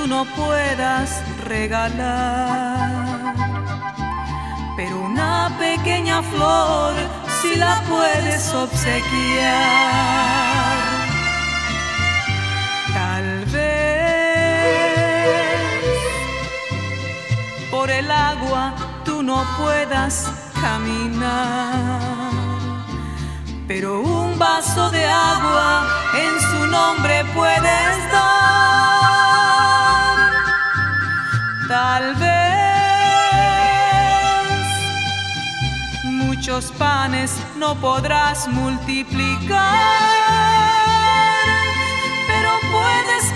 tú no puedas regalar, pero una pequeña flor sí la puedes obsequiar. Tal vez por el agua tú no puedas caminar, pero un vaso de agua en su nombre puedes dar. Tal vez muchos panes no podrás multiplicar, pero puedes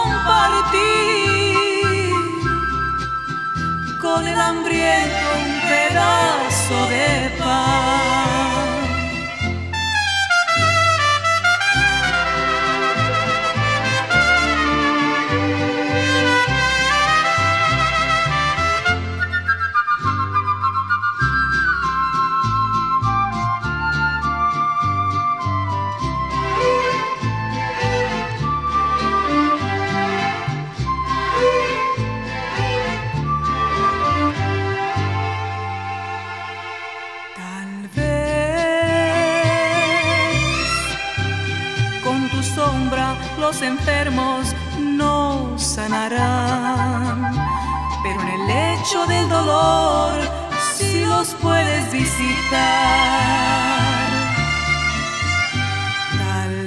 compartir con el hambriento un pedazo de pan. Sombra los enfermos no sanarán, pero en el lecho del dolor sí los puedes visitar. Tal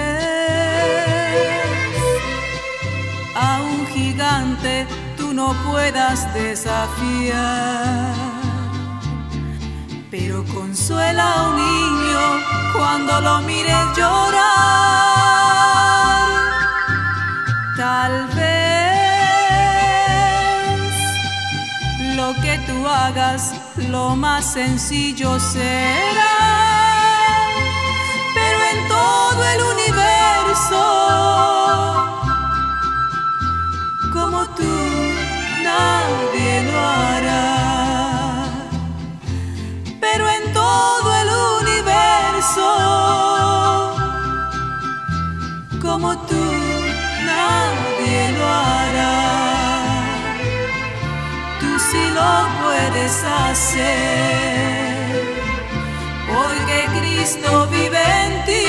vez a un gigante tú no puedas desafiar, pero consuela a un niño cuando lo mires llorar. Tal vez lo que tú hagas lo más sencillo será, pero en todo el universo como tú nadie lo hará. Pero en todo el universo como tú nadie lo hará. Tú sí lo puedes hacer, porque Cristo vive en ti.